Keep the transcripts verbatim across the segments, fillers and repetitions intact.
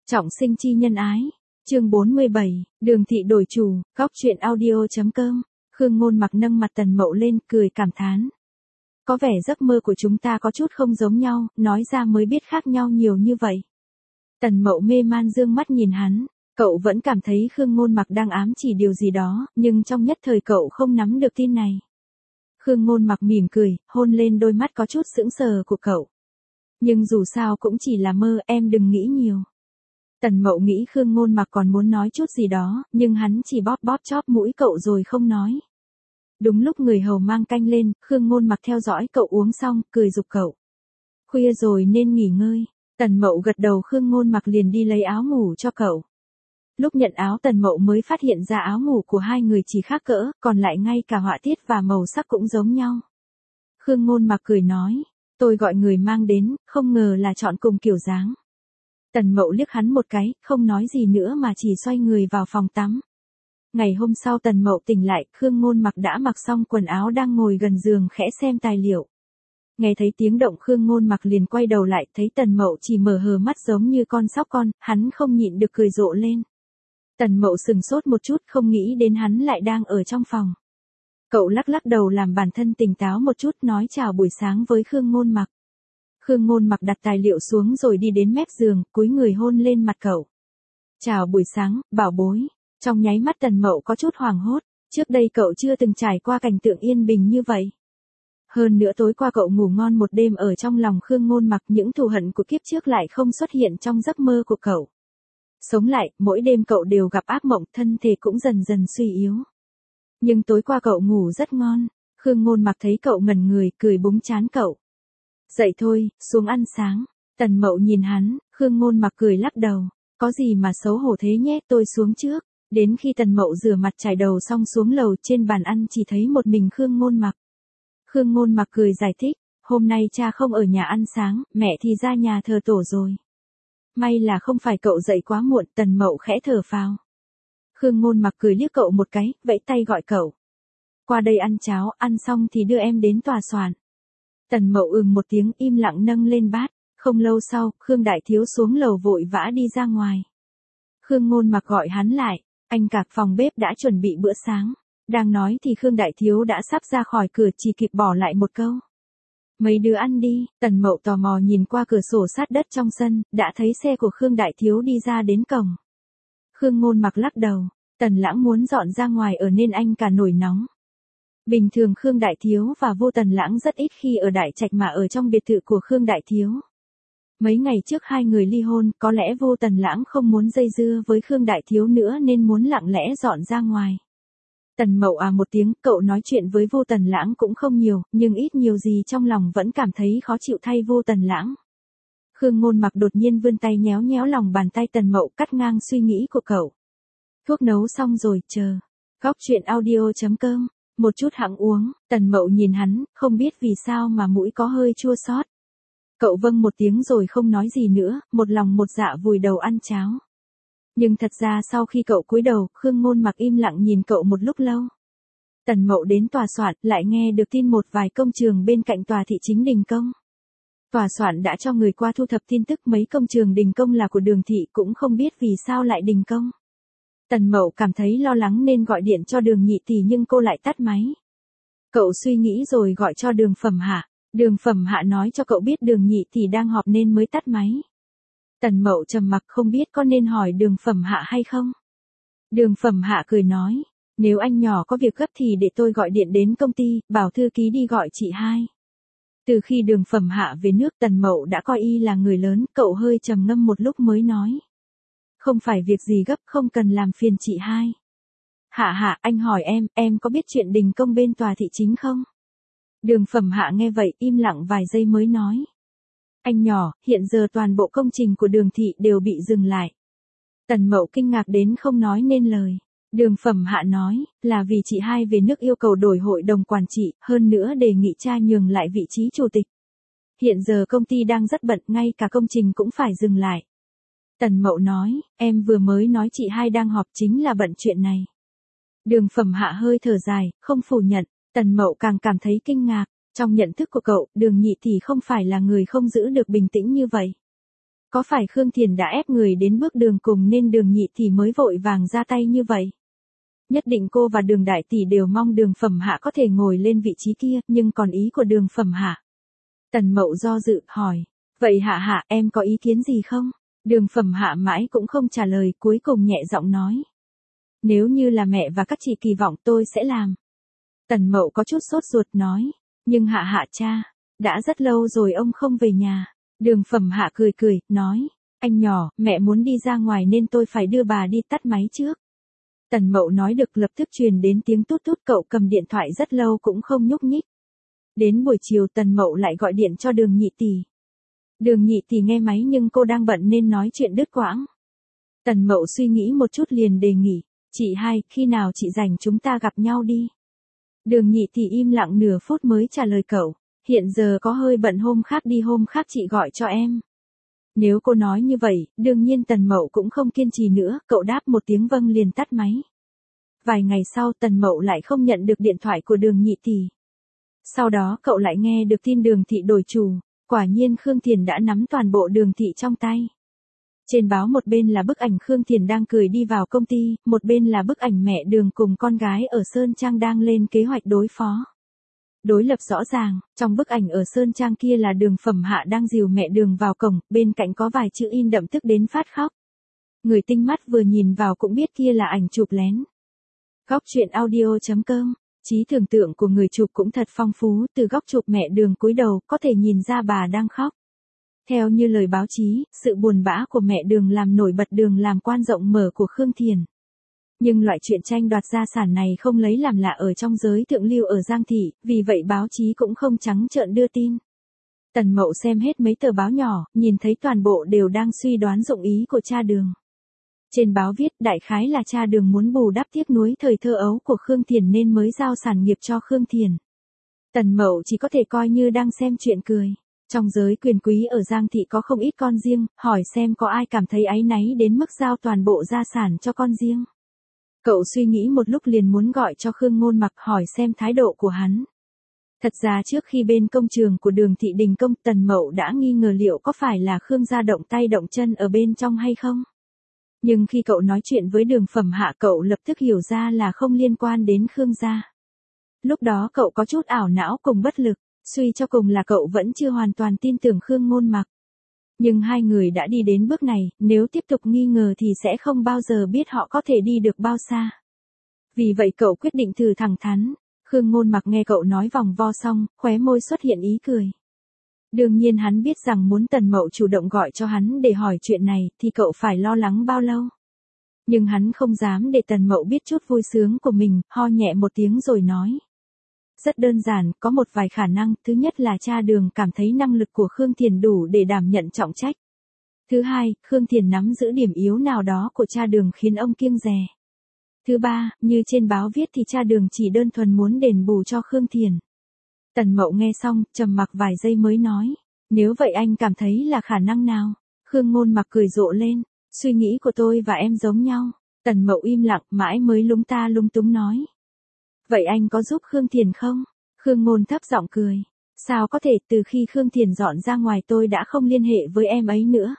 Trọng sinh chi nhân ái. Chương bốn mươi bảy, Đường thị đổi chủ, góc truyện audio.com. Khương Ngôn Mặc nâng mặt Tần Mậu lên, cười cảm thán. Có vẻ giấc mơ của chúng ta có chút không giống nhau, nói ra mới biết khác nhau nhiều như vậy. Tần Mậu mê man dương mắt nhìn hắn, cậu vẫn cảm thấy Khương Ngôn Mặc đang ám chỉ điều gì đó, nhưng trong nhất thời cậu không nắm được tin này. Khương Ngôn Mặc mỉm cười, hôn lên đôi mắt có chút sững sờ của cậu. Nhưng dù sao cũng chỉ là mơ, em đừng nghĩ nhiều. Tần Mậu nghĩ Khương Ngôn Mặc còn muốn nói chút gì đó, nhưng hắn chỉ bóp bóp chóp mũi cậu rồi không nói. Đúng lúc người hầu mang canh lên, Khương Ngôn Mặc theo dõi cậu uống xong, cười giục cậu. Khuya rồi nên nghỉ ngơi. Tần Mậu gật đầu, Khương Ngôn Mặc liền đi lấy áo ngủ cho cậu. Lúc nhận áo Tần Mậu mới phát hiện ra áo ngủ của hai người chỉ khác cỡ, còn lại ngay cả họa tiết và màu sắc cũng giống nhau. Khương Ngôn Mặc cười nói, tôi gọi người mang đến, không ngờ là chọn cùng kiểu dáng. Tần Mậu liếc hắn một cái, không nói gì nữa mà chỉ xoay người vào phòng tắm. Ngày hôm sau Tần Mậu tỉnh lại, Khương Ngôn Mặc đã mặc xong quần áo đang ngồi gần giường khẽ xem tài liệu. Nghe thấy tiếng động Khương Ngôn Mặc liền quay đầu lại, thấy Tần Mậu chỉ mở hờ mắt giống như con sóc con, hắn không nhịn được cười rộ lên. Tần Mậu sừng sốt một chút, không nghĩ đến hắn lại đang ở trong phòng. Cậu lắc lắc đầu làm bản thân tỉnh táo một chút, nói chào buổi sáng với Khương Ngôn Mặc. Khương Ngôn Mặc đặt tài liệu xuống rồi đi đến mép giường, cúi người hôn lên mặt cậu. Chào buổi sáng, bảo bối. Trong nháy mắt Tần Mậu có chút hoảng hốt, trước đây cậu chưa từng trải qua cảnh tượng yên bình như vậy. Hơn nữa tối qua cậu ngủ ngon một đêm ở trong lòng Khương Ngôn Mặc, những thù hận của kiếp trước lại không xuất hiện trong giấc mơ của cậu. Sống lại, mỗi đêm cậu đều gặp ác mộng, thân thể cũng dần dần suy yếu. Nhưng tối qua cậu ngủ rất ngon. Khương Ngôn Mặc thấy cậu ngẩn người, cười búng trán cậu. Dậy thôi, xuống ăn sáng. Tần Mậu nhìn hắn, Khương Ngôn Mặc cười lắc đầu. Có gì mà xấu hổ thế nhé, tôi xuống trước. Đến khi Tần Mậu rửa mặt chải đầu xong xuống lầu, trên bàn ăn chỉ thấy một mình Khương Ngôn Mặc. Khương Ngôn Mặc cười giải thích, hôm nay cha không ở nhà ăn sáng, mẹ thì ra nhà thờ tổ rồi. May là không phải cậu dậy quá muộn. Tần Mậu khẽ thở phào. Khương Ngôn Mặc cười liếc cậu một cái, vẫy tay gọi cậu. Qua đây ăn cháo, ăn xong thì đưa em đến tòa soạn. Tần Mậu ừm một tiếng, im lặng nâng lên bát. Không lâu sau, Khương Đại Thiếu xuống lầu vội vã đi ra ngoài. Khương Ngôn Mặc gọi hắn lại, anh Cạc phòng bếp đã chuẩn bị bữa sáng. Đang nói thì Khương Đại Thiếu đã sắp ra khỏi cửa, chỉ kịp bỏ lại một câu. Mấy đứa ăn đi. Tần Mậu tò mò nhìn qua cửa sổ sát đất trong sân, đã thấy xe của Khương Đại Thiếu đi ra đến cổng. Khương Ngôn Mặc lắc đầu, Tần Lãng muốn dọn ra ngoài ở nên anh cả nổi nóng. Bình thường Khương Đại Thiếu và Vô Tần Lãng rất ít khi ở Đại Trạch mà ở trong biệt thự của Khương Đại Thiếu. Mấy ngày trước hai người ly hôn, có lẽ Vô Tần Lãng không muốn dây dưa với Khương Đại Thiếu nữa nên muốn lặng lẽ dọn ra ngoài. Tần Mậu à một tiếng, cậu nói chuyện với Vô Tần Lãng cũng không nhiều, nhưng ít nhiều gì trong lòng vẫn cảm thấy khó chịu thay Vô Tần Lãng. Khương Ngôn Mặc đột nhiên vươn tay nhéo nhéo lòng bàn tay Tần Mậu, cắt ngang suy nghĩ của cậu. Thuốc nấu xong rồi, chờ. Góc truyện audio.com. Một chút hẵng uống. Tần Mậu nhìn hắn, không biết vì sao mà mũi có hơi chua xót. Cậu vâng một tiếng rồi không nói gì nữa, một lòng một dạ vùi đầu ăn cháo. Nhưng thật ra sau khi cậu cúi đầu, Khương Ngôn Mặc im lặng nhìn cậu một lúc lâu. Tần Mậu đến tòa soạn, lại nghe được tin một vài công trường bên cạnh tòa thị chính đình công. Tòa soạn đã cho người qua thu thập tin tức, mấy công trường đình công là của Đường thị, cũng không biết vì sao lại đình công. Tần Mậu cảm thấy lo lắng nên gọi điện cho Đường nhị tỷ nhưng cô lại tắt máy. Cậu suy nghĩ rồi gọi cho Đường Phẩm Hạ. Đường Phẩm Hạ nói cho cậu biết Đường nhị tỷ đang họp nên mới tắt máy. Tần Mậu trầm mặc, không biết có nên hỏi Đường Phẩm Hạ hay không. Đường Phẩm Hạ cười nói, nếu anh nhỏ có việc gấp thì để tôi gọi điện đến công ty, bảo thư ký đi gọi chị hai. Từ khi Đường Phẩm Hạ về nước Tần Mậu đã coi y là người lớn, cậu hơi trầm ngâm một lúc mới nói. Không phải việc gì gấp, không cần làm phiền chị hai. Hạ hạ, anh hỏi em, em có biết chuyện đình công bên tòa thị chính không? Đường Phẩm Hạ nghe vậy im lặng vài giây mới nói. Anh nhỏ, hiện giờ toàn bộ công trình của Đường thị đều bị dừng lại. Tần Mậu kinh ngạc đến không nói nên lời. Đường Phẩm Hạ nói, là vì chị hai về nước yêu cầu đổi hội đồng quản trị, hơn nữa đề nghị cha nhường lại vị trí chủ tịch. Hiện giờ công ty đang rất bận, ngay cả công trình cũng phải dừng lại. Tần Mậu nói, em vừa mới nói chị hai đang họp chính là bận chuyện này. Đường Phẩm Hạ hơi thở dài, không phủ nhận. Tần Mậu càng cảm thấy kinh ngạc. Trong nhận thức của cậu, Đường nhị tỷ không phải là người không giữ được bình tĩnh như vậy. Có phải Khương Thiền đã ép người đến bước đường cùng nên Đường Nhị Tỷ mới vội vàng ra tay như vậy? Nhất định cô và Đường Đại Tỷ đều mong Đường Phẩm Hạ có thể ngồi lên vị trí kia, nhưng còn ý của Đường Phẩm Hạ. Tần Mậu do dự, hỏi. Vậy Hạ Hạ, em có ý kiến gì không? Đường Phẩm Hạ mãi cũng không trả lời, cuối cùng nhẹ giọng nói. Nếu như là mẹ và các chị kỳ vọng tôi sẽ làm. Tần Mậu có chút sốt ruột nói. Nhưng Hạ Hạ cha, đã rất lâu rồi ông không về nhà. Đường Phẩm Hạ cười cười, nói. Anh nhỏ, mẹ muốn đi ra ngoài nên tôi phải đưa bà đi tắt máy trước. Tần Mậu nói được lập tức truyền đến tiếng tút tút, cậu cầm điện thoại rất lâu cũng không nhúc nhích. Đến buổi chiều Tần Mậu lại gọi điện cho Đường Nhị Tỷ. Đường Nhị Tỷ nghe máy nhưng cô đang bận nên nói chuyện đứt quãng. Tần Mậu suy nghĩ một chút liền đề nghị. Chị hai, khi nào chị rảnh chúng ta gặp nhau đi. Đường Nhị Tỷ im lặng nửa phút mới trả lời cậu. Hiện giờ có hơi bận, hôm khác đi hôm khác chị gọi cho em. Nếu cô nói như vậy, đương nhiên Tần Mậu cũng không kiên trì nữa, cậu đáp một tiếng vâng liền tắt máy. Vài ngày sau Tần Mậu lại không nhận được điện thoại của Đường Nhị Tỷ. Sau đó cậu lại nghe được tin Đường thị đổi chủ, quả nhiên Khương Thiền đã nắm toàn bộ Đường thị trong tay. Trên báo một bên là bức ảnh Khương Thiền đang cười đi vào công ty, một bên là bức ảnh mẹ Đường cùng con gái ở Sơn Trang đang lên kế hoạch đối phó. Đối lập rõ ràng, trong bức ảnh ở Sơn Trang kia là Đường Phẩm Hạ đang dìu mẹ Đường vào cổng, bên cạnh có vài chữ in đậm tức đến phát khóc. Người tinh mắt vừa nhìn vào cũng biết kia là ảnh chụp lén. Góc truyện audio chấm com, trí tưởng tượng của người chụp cũng thật phong phú, từ góc chụp mẹ Đường cúi đầu có thể nhìn ra bà đang khóc. Theo như lời báo chí, sự buồn bã của mẹ Đường làm nổi bật Đường làm quan rộng mở của Khương Thiền. Nhưng loại chuyện tranh đoạt gia sản này không lấy làm lạ ở trong giới thượng lưu ở Giang Thị, vì vậy báo chí cũng không trắng trợn đưa tin. Tần Mậu xem hết mấy tờ báo nhỏ, nhìn thấy toàn bộ đều đang suy đoán dụng ý của cha Đường. Trên báo viết đại khái là cha Đường muốn bù đắp tiếc nuối thời thơ ấu của Khương Thiền nên mới giao sản nghiệp cho Khương Thiền. Tần Mậu chỉ có thể coi như đang xem chuyện cười. Trong giới quyền quý ở Giang Thị có không ít con riêng, hỏi xem có ai cảm thấy áy náy đến mức giao toàn bộ gia sản cho con riêng. Cậu suy nghĩ một lúc liền muốn gọi cho Khương Ngôn Mặc hỏi xem thái độ của hắn. Thật ra trước khi bên công trường của Đường thị đình công, Tần Mậu đã nghi ngờ liệu có phải là Khương gia động tay động chân ở bên trong hay không. Nhưng khi cậu nói chuyện với Đường Phẩm Hạ cậu lập tức hiểu ra là không liên quan đến Khương gia. Lúc đó cậu có chút ảo não cùng bất lực, suy cho cùng là cậu vẫn chưa hoàn toàn tin tưởng Khương Ngôn Mặc. Nhưng hai người đã đi đến bước này, nếu tiếp tục nghi ngờ thì sẽ không bao giờ biết họ có thể đi được bao xa. Vì vậy cậu quyết định thử thẳng thắn. Khương Ngôn Mặc nghe cậu nói vòng vo xong, khóe môi xuất hiện ý cười. Đương nhiên hắn biết rằng muốn Tần Mậu chủ động gọi cho hắn để hỏi chuyện này thì cậu phải lo lắng bao lâu. Nhưng hắn không dám để Tần Mậu biết chút vui sướng của mình, ho nhẹ một tiếng rồi nói. Rất đơn giản, có một vài khả năng, thứ nhất là cha Đường cảm thấy năng lực của Khương Thiền đủ để đảm nhận trọng trách. Thứ hai, Khương Thiền nắm giữ điểm yếu nào đó của cha Đường khiến ông kiêng dè. Thứ ba, như trên báo viết thì cha Đường chỉ đơn thuần muốn đền bù cho Khương Thiền. Tần Mậu nghe xong, trầm mặc vài giây mới nói, nếu vậy anh cảm thấy là khả năng nào? Khương Ngôn Mặc cười rộ lên, suy nghĩ của tôi và em giống nhau. Tần Mậu im lặng mãi mới lúng ta lung túng nói. Vậy anh có giúp Khương Thiền không? Khương Ngôn thấp giọng cười. Sao có thể, từ khi Khương Thiền dọn ra ngoài tôi đã không liên hệ với em ấy nữa.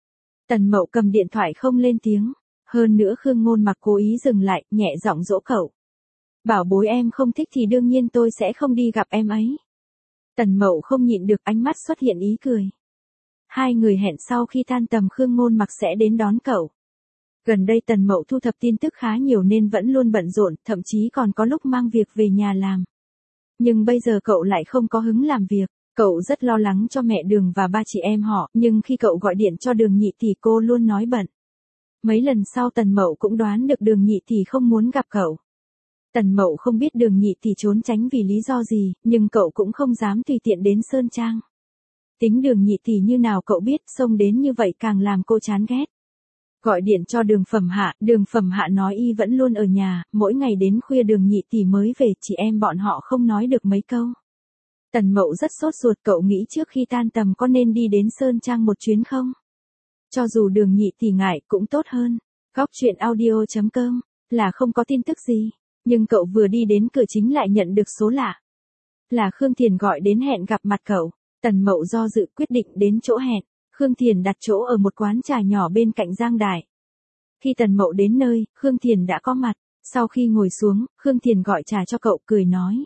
Tần Mậu cầm điện thoại không lên tiếng. Hơn nữa Khương Ngôn Mặc cố ý dừng lại, nhẹ giọng dỗ cậu. Bảo bối em không thích thì đương nhiên tôi sẽ không đi gặp em ấy. Tần Mậu không nhịn được, ánh mắt xuất hiện ý cười. Hai người hẹn sau khi tan tầm Khương Ngôn Mặc sẽ đến đón cậu. Gần đây Tần Mậu thu thập tin tức khá nhiều nên vẫn luôn bận rộn, thậm chí còn có lúc mang việc về nhà làm. Nhưng bây giờ cậu lại không có hứng làm việc, cậu rất lo lắng cho mẹ Đường và ba chị em họ, nhưng khi cậu gọi điện cho Đường Nhị Tỷ cô luôn nói bận. Mấy lần sau Tần Mậu cũng đoán được Đường Nhị Tỷ không muốn gặp cậu. Tần Mậu không biết Đường Nhị Tỷ trốn tránh vì lý do gì, nhưng cậu cũng không dám tùy tiện đến Sơn Trang. Tính Đường Nhị Tỷ như nào cậu biết, xông đến như vậy càng làm cô chán ghét. Gọi điện cho Đường Phẩm Hạ, Đường Phẩm Hạ nói y vẫn luôn ở nhà, mỗi ngày đến khuya Đường Nhị Tỷ mới về, chị em bọn họ không nói được mấy câu. Tần Mậu rất sốt ruột, cậu nghĩ trước khi tan tầm có nên đi đến Sơn Trang một chuyến không? Cho dù Đường Nhị Tỷ ngại cũng tốt hơn. Góc truyện audio chấm com là không có tin tức gì, nhưng cậu vừa đi đến cửa chính lại nhận được số lạ. Là Khương Thiền gọi đến hẹn gặp mặt cậu. Tần Mậu do dự quyết định đến chỗ hẹn. Khương Thiền đặt chỗ ở một quán trà nhỏ bên cạnh Giang Đại. Khi Tần Mậu đến nơi, Khương Thiền đã có mặt. Sau khi ngồi xuống, Khương Thiền gọi trà cho cậu, cười nói.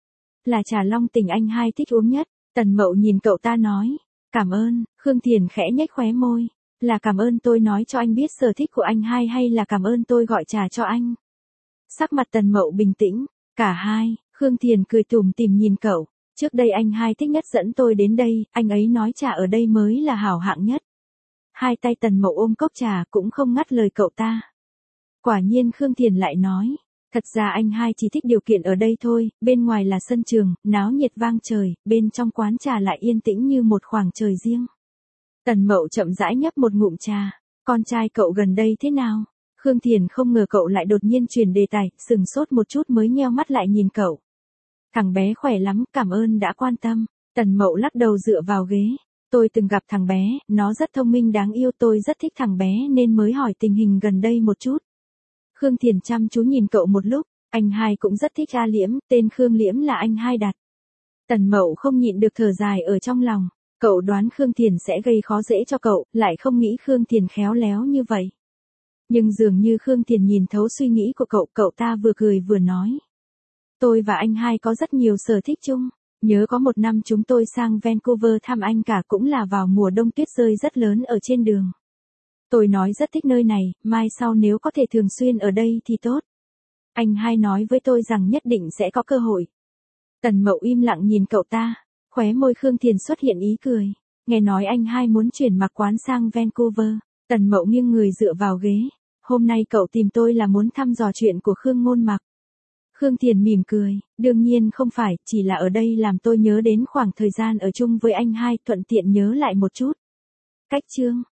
Là trà long tình anh hai thích uống nhất. Tần Mậu nhìn cậu ta nói. Cảm ơn. Khương Thiền khẽ nhếch khóe môi. Là cảm ơn tôi nói cho anh biết sở thích của anh hai hay là cảm ơn tôi gọi trà cho anh? Sắc mặt Tần Mậu bình tĩnh. Cả hai. Khương Thiền cười tủm tỉm nhìn cậu. Trước đây anh hai thích nhất dẫn tôi đến đây, anh ấy nói trà ở đây mới là hảo hạng nhất. Hai tay Tần Mậu ôm cốc trà cũng không ngắt lời cậu ta. Quả nhiên Khương Thiền lại nói. Thật ra anh hai chỉ thích điều kiện ở đây thôi, bên ngoài là sân trường, náo nhiệt vang trời, bên trong quán trà lại yên tĩnh như một khoảng trời riêng. Tần Mậu chậm rãi nhấp một ngụm trà. Con trai cậu gần đây thế nào? Khương Thiền không ngờ cậu lại đột nhiên chuyển đề tài, sừng sốt một chút mới nheo mắt lại nhìn cậu. Thằng bé khỏe lắm, cảm ơn đã quan tâm. Tần Mậu lắc đầu dựa vào ghế. Tôi từng gặp thằng bé, nó rất thông minh đáng yêu, tôi rất thích thằng bé nên mới hỏi tình hình gần đây một chút. Khương Thiền chăm chú nhìn cậu một lúc, anh hai cũng rất thích A Liễm, tên Khương Liễm là anh hai đặt. Tần Mậu không nhịn được thở dài ở trong lòng, cậu đoán Khương Thiền sẽ gây khó dễ cho cậu, lại không nghĩ Khương Thiền khéo léo như vậy. Nhưng dường như Khương Thiền nhìn thấu suy nghĩ của cậu, cậu ta vừa cười vừa nói. Tôi và anh hai có rất nhiều sở thích chung, nhớ có một năm chúng tôi sang Vancouver thăm anh cả cũng là vào mùa đông tuyết rơi rất lớn ở trên đường. Tôi nói rất thích nơi này, mai sau nếu có thể thường xuyên ở đây thì tốt. Anh hai nói với tôi rằng nhất định sẽ có cơ hội. Tần Mậu im lặng nhìn cậu ta, khóe môi Khương Thiền xuất hiện ý cười. Nghe nói anh hai muốn chuyển mặc quán sang Vancouver. Tần Mậu nghiêng người dựa vào ghế. Hôm nay cậu tìm tôi là muốn thăm dò chuyện của Khương Ngôn Mặc. Khương Thiền mỉm cười, đương nhiên không phải, chỉ là ở đây làm tôi nhớ đến khoảng thời gian ở chung với anh hai, thuận tiện nhớ lại một chút. Cách chương